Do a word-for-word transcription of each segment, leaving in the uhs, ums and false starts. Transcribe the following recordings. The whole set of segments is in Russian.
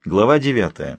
Глава девятая.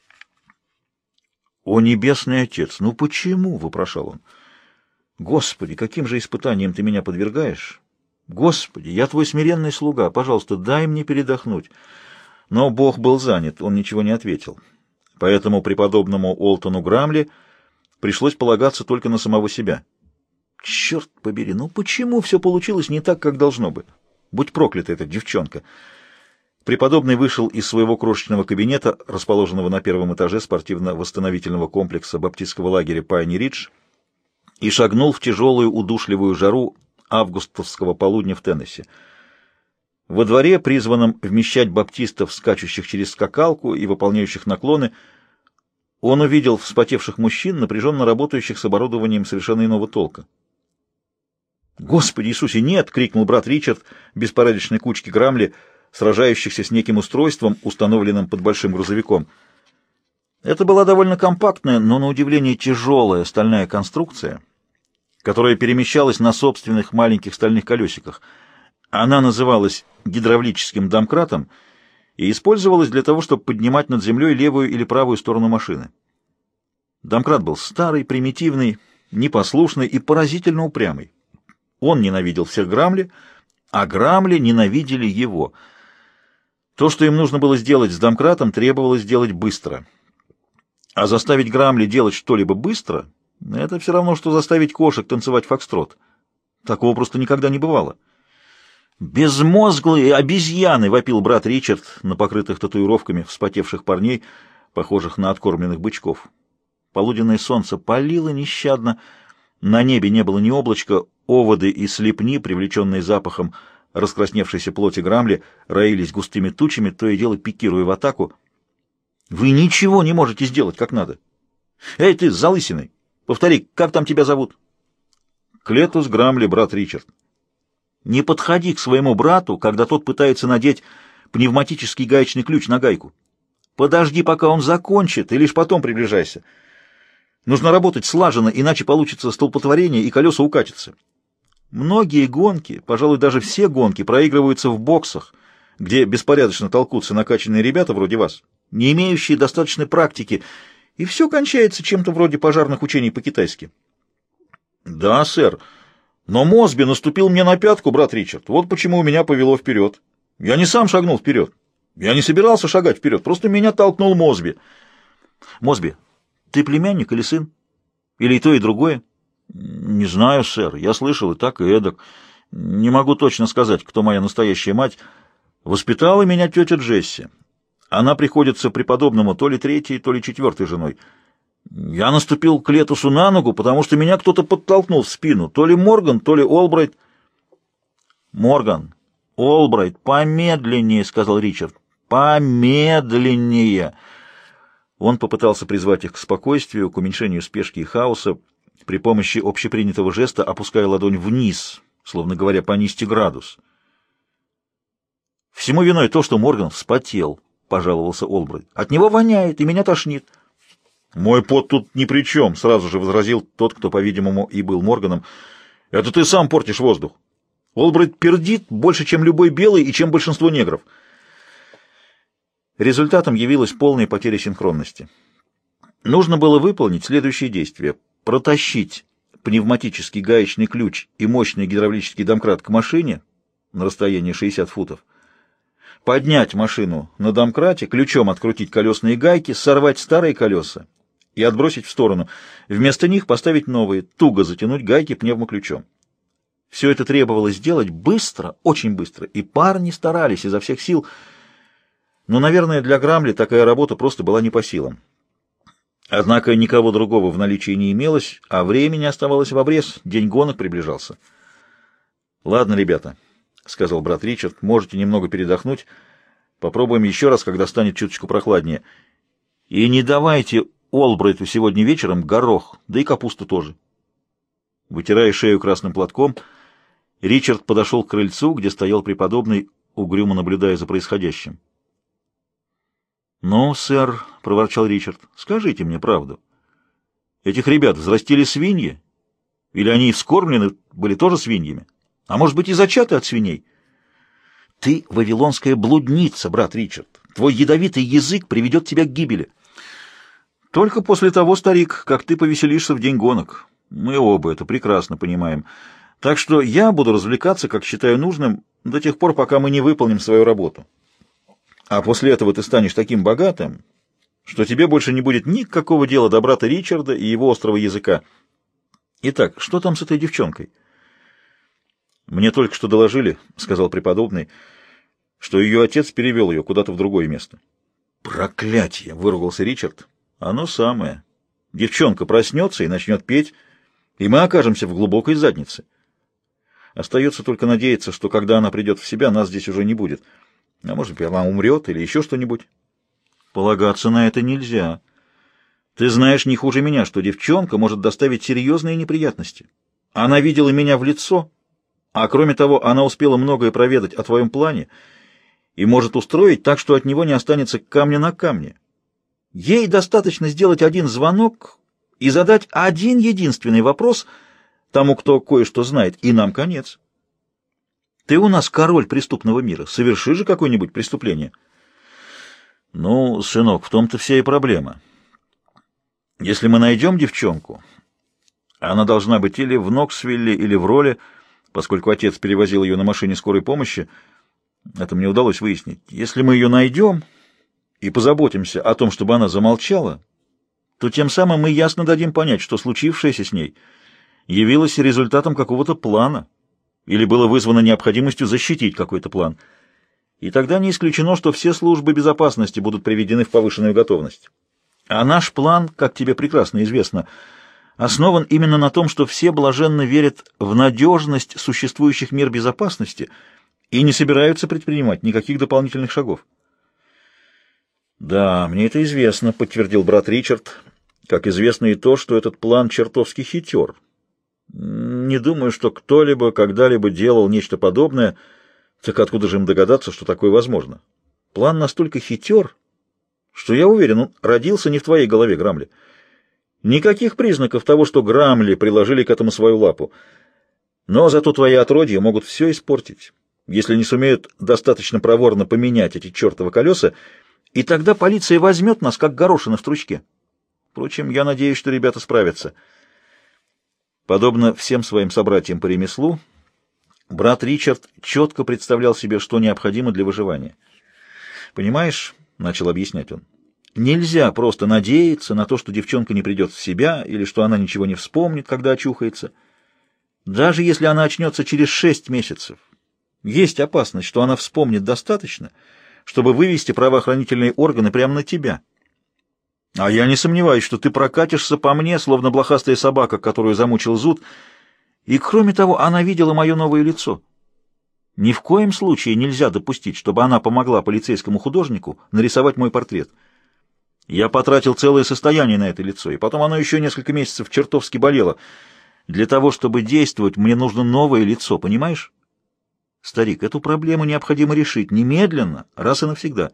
«О, Небесный Отец, ну почему?» — вопрошал он. «Господи, каким же испытанием ты меня подвергаешь? Господи, я твой смиренный слуга, пожалуйста, дай мне передохнуть». Но Бог был занят, он ничего не ответил. Поэтому преподобному Олтону Грамли пришлось полагаться только на самого себя. «Черт побери, ну почему все получилось не так, как должно бы? Будь проклята эта девчонка!» Преподобный вышел из своего крошечного кабинета, расположенного на первом этаже спортивно-восстановительного комплекса баптистского лагеря Пайни-Ридж, и шагнул в тяжелую удушливую жару августовского полудня в Теннесси. Во дворе, призванном вмещать баптистов, скачущих через скакалку и выполняющих наклоны, он увидел вспотевших мужчин, напряженно работающих с оборудованием совершенно иного толка. «Господи Иисусе, нет!» — крикнул брат Ричард беспорядочной кучки Грамли, сражающихся с неким устройством, установленным под большим грузовиком. Это была довольно компактная, но, на удивление, тяжелая стальная конструкция, которая перемещалась на собственных маленьких стальных колесиках. Она называлась гидравлическим домкратом и использовалась для того, чтобы поднимать над землей левую или правую сторону машины. Домкрат был старый, примитивный, непослушный и поразительно упрямый. Он ненавидел всех Грамли, а Грамли ненавидели его. То, что им нужно было сделать с домкратом, требовалось сделать быстро. А заставить Грамли делать что-либо быстро — это все равно, что заставить кошек танцевать фокстрот. Такого просто никогда не бывало. «Безмозглые обезьяны!» — вопил брат Ричард на покрытых татуировками вспотевших парней, похожих на откормленных бычков. Полуденное солнце палило нещадно, на небе не было ни облачка, оводы и слепни, привлеченные запахом раскрасневшейся плоти Грамли, роились густыми тучами, то и дело пикируя в атаку. «Вы ничего не можете сделать как надо! Эй, ты с залысиной! Повтори, как там тебя зовут?» «Клетус Грамли, брат Ричард». «Не подходи к своему брату, когда тот пытается надеть пневматический гаечный ключ на гайку. Подожди, пока он закончит, и лишь потом приближайся. Нужно работать слаженно, иначе получится столпотворение, и колеса укатятся. Многие гонки, пожалуй, даже все гонки, проигрываются в боксах, где беспорядочно толкутся накачанные ребята вроде вас, не имеющие достаточной практики, и все кончается чем-то вроде пожарных учений по-китайски». «Да, сэр, но Мосби наступил мне на пятку, брат Ричард, вот почему у меня повело вперед. Я не сам шагнул вперед. Я не собирался шагать вперед, просто меня толкнул Мосби». «Мосби, ты племянник или сын? Или и то, и другое?» «Не знаю, сэр. Я слышал и так, и эдак. Не могу точно сказать, кто моя настоящая мать. Воспитала меня тетя Джесси. Она приходится преподобному то ли третьей, то ли четвертой женой. Я наступил к Летусу на ногу, потому что меня кто-то подтолкнул в спину. То ли Морган, то ли Олбрайт». «Морган, Олбрайт, помедленнее», — сказал Ричард. «Помедленнее». Он попытался призвать их к спокойствию, к уменьшению спешки и хаоса, при помощи общепринятого жеста опуская ладонь вниз, словно говоря, понизьте градус. «Всему виной то, что Морган вспотел», — пожаловался Олбрайт. «От него воняет, и меня тошнит». «Мой пот тут ни при чем», — сразу же возразил тот, кто, по-видимому, и был Морганом. «Это ты сам портишь воздух. Олбрайт пердит больше, чем любой белый и чем большинство негров». Результатом явилась полная потеря синхронности. Нужно было выполнить следующие действия: протащить пневматический гаечный ключ и мощный гидравлический домкрат к машине на расстоянии шестьдесят футов, поднять машину на домкрате, ключом открутить колесные гайки, сорвать старые колеса и отбросить в сторону. Вместо них поставить новые, туго затянуть гайки пневмоключом. Все это требовалось сделать быстро, очень быстро, и парни старались изо всех сил, но, наверное, для Грамли такая работа просто была не по силам. Однако никого другого в наличии не имелось, а времени оставалось в обрез, день гонок приближался. «Ладно, ребята», — сказал брат Ричард, — «можете немного передохнуть. Попробуем еще раз, когда станет чуточку прохладнее. И не давайте Олбрайту сегодня вечером горох, да и капусту тоже». Вытирая шею красным платком, Ричард подошел к крыльцу, где стоял преподобный, угрюмо наблюдая за происходящим. «Ну, сэр», — проворчал Ричард, — «скажите мне правду. Этих ребят взрастили свиньи? Или они и вскормлены были тоже свиньями? А может быть, и зачаты от свиней?» «Ты вавилонская блудница, брат Ричард. Твой ядовитый язык приведет тебя к гибели. Только после того, старик, как ты повеселишься в день гонок. Мы оба это прекрасно понимаем. Так что я буду развлекаться, как считаю нужным, до тех пор, пока мы не выполним свою работу. А после этого ты станешь таким богатым, что тебе больше не будет никакого дела до брата Ричарда и его острого языка. Итак, что там с этой девчонкой? Мне только что доложили, — сказал преподобный, — что ее отец перевел ее куда-то в другое место. Проклятье! — выругался Ричард. Оно самое. Девчонка проснется и начнет петь, и мы окажемся в глубокой заднице. Остается только надеяться, что когда она придет в себя, нас здесь уже не будет. А может быть, она умрет или еще что-нибудь. Полагаться на это нельзя. Ты знаешь не хуже меня, что девчонка может доставить серьезные неприятности. Она видела меня в лицо, а кроме того, она успела многое проведать о твоем плане и может устроить так, что от него не останется камня на камне. Ей достаточно сделать один звонок и задать один единственный вопрос тому, кто кое-что знает, и нам конец. Ты у нас король преступного мира. Соверши же какое-нибудь преступление. Ну, сынок, в том-то вся и проблема. Если мы найдем девчонку, она должна быть или в Ноксвилле, или в Ролле, поскольку отец перевозил ее на машине скорой помощи. Это мне удалось выяснить. Если мы ее найдем и позаботимся о том, чтобы она замолчала, то тем самым мы ясно дадим понять, что случившееся с ней явилось результатом какого-то плана или было вызвано необходимостью защитить какой-то план. И тогда не исключено, что все службы безопасности будут приведены в повышенную готовность. А наш план, как тебе прекрасно известно, основан именно на том, что все блаженно верят в надежность существующих мер безопасности и не собираются предпринимать никаких дополнительных шагов. «Да, мне это известно», — подтвердил брат Ричард, — «как известно и то, что этот план чертовски хитер. Не думаю, что кто-либо когда-либо делал нечто подобное, так откуда же им догадаться, что такое возможно? План настолько хитер, что, я уверен, он родился не в твоей голове, Грамли. Никаких признаков того, что Грамли приложили к этому свою лапу. Но зато твои отродья могут все испортить, если не сумеют достаточно проворно поменять эти чертовы колеса, и тогда полиция возьмет нас, как горошины в стручке. Впрочем, я надеюсь, что ребята справятся». Подобно всем своим собратьям по ремеслу, брат Ричард четко представлял себе, что необходимо для выживания. «Понимаешь, — начал объяснять он, — нельзя просто надеяться на то, что девчонка не придет в себя или что она ничего не вспомнит, когда очухается. Даже если она очнется через шесть месяцев, есть опасность, что она вспомнит достаточно, чтобы вывести правоохранительные органы прямо на тебя. А я не сомневаюсь, что ты прокатишься по мне, словно блохастая собака, которую замучил зуд, и, кроме того, она видела мое новое лицо. Ни в коем случае нельзя допустить, чтобы она помогла полицейскому художнику нарисовать мой портрет. Я потратил целое состояние на это лицо, и потом оно еще несколько месяцев чертовски болело. Для того, чтобы действовать, мне нужно новое лицо, понимаешь? Старик, эту проблему необходимо решить немедленно, раз и навсегда.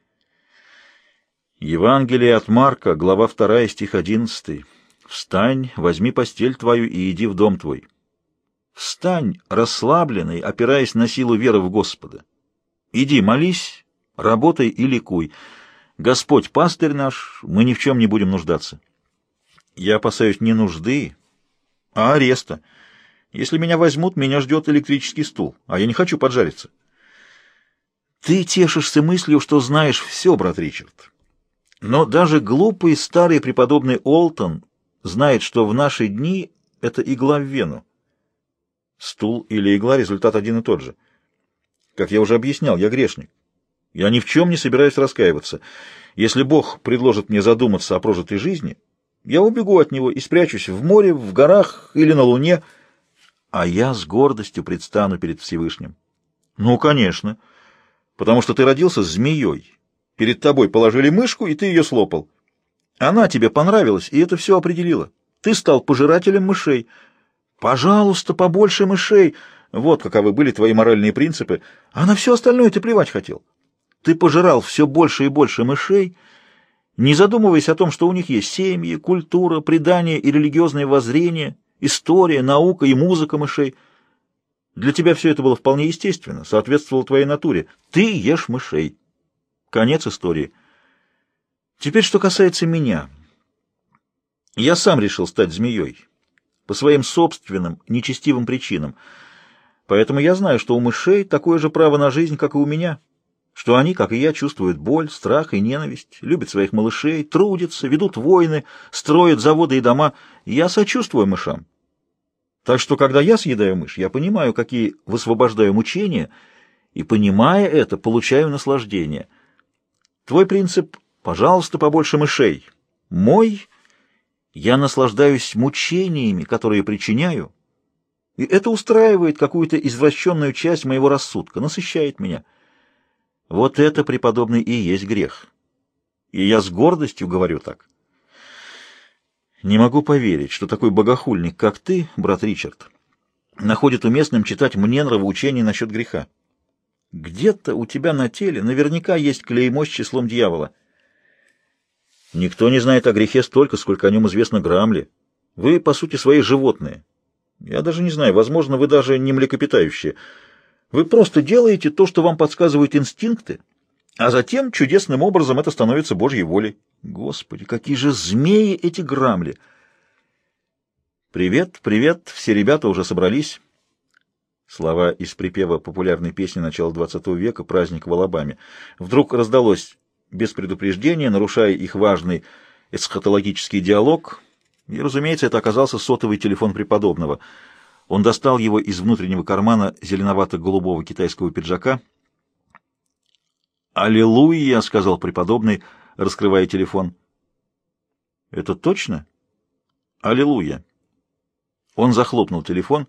Евангелие от Марка, глава вторая, стих одиннадцатый. «Встань, возьми постель твою и иди в дом твой». Встань, расслабленный, опираясь на силу веры в Господа. Иди, молись, работай и ликуй. Господь, пастырь наш, мы ни в чем не будем нуждаться. Я опасаюсь не нужды, а ареста. Если меня возьмут, меня ждет электрический стул, а я не хочу поджариться. Ты тешишься мыслью, что знаешь все, брат Ричард. Но даже глупый старый преподобный Олтон знает, что в наши дни это игла в вену. Стул или игла — результат один и тот же. Как я уже объяснял, я грешник. Я ни в чем не собираюсь раскаиваться. Если Бог предложит мне задуматься о прожитой жизни, я убегу от Него и спрячусь в море, в горах или на Луне, а я с гордостью предстану перед Всевышним. Ну, конечно, потому что ты родился змеей. Перед тобой положили мышку, и ты ее слопал. Она тебе понравилась, и это все определило. Ты стал пожирателем мышей. Пожалуйста, побольше мышей. Вот каковы были твои моральные принципы. А на все остальное ты плевать хотел. Ты пожирал все больше и больше мышей, не задумываясь о том, что у них есть семьи, культура, предания и религиозные воззрения, история, наука и музыка мышей. Для тебя все это было вполне естественно, соответствовало твоей натуре. Ты ешь мышей. Конец истории. Теперь, что касается меня. Я сам решил стать змеей. По своим собственным, нечестивым причинам. Поэтому я знаю, что у мышей такое же право на жизнь, как и у меня. Что они, как и я, чувствуют боль, страх и ненависть, любят своих малышей, трудятся, ведут войны, строят заводы и дома. Я сочувствую мышам. Так что, когда я съедаю мышь, я понимаю, какие высвобождаю мучения, и, понимая это, получаю наслаждение. Твой принцип — пожалуйста, побольше мышей. Мой — я наслаждаюсь мучениями, которые причиняю, и это устраивает какую-то извращенную часть моего рассудка, насыщает меня. Вот это, преподобный, и есть грех. И я с гордостью говорю так. Не могу поверить, что такой богохульник, как ты, брат Ричард, находит уместным читать мне нравоучение насчет греха. Где-то у тебя на теле наверняка есть клеймо с числом дьявола. Никто не знает о грехе столько, сколько о нем известно Грамле. Вы, по сути, свои животные. Я даже не знаю, возможно, вы даже не млекопитающие. Вы просто делаете то, что вам подсказывают инстинкты, а затем чудесным образом это становится Божьей волей. Господи, какие же змеи эти Грамли! Привет, привет, все ребята уже собрались. Слова из припева популярной песни начала двадцатого века «Праздник в Алабаме». Вдруг раздалось без предупреждения, нарушая их важный эсхатологический диалог, и, разумеется, это оказался сотовый телефон преподобного. Он достал его из внутреннего кармана зеленовато-голубого китайского пиджака. «Аллилуйя!» — сказал преподобный, раскрывая телефон. «Это точно?» «Аллилуйя!» Он захлопнул телефон.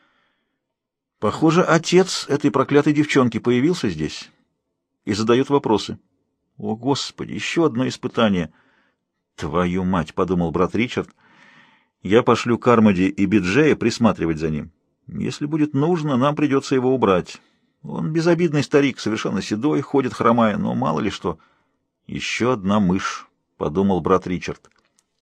«Похоже, отец этой проклятой девчонки появился здесь и задает вопросы. О, Господи, еще одно испытание!» «Твою мать!» — подумал брат Ричард. «Я пошлю Кармоди и Биджея присматривать за ним. Если будет нужно, нам придется его убрать. Он безобидный старик, совершенно седой, ходит хромая, но мало ли что». «Еще одна мышь», — подумал брат Ричард.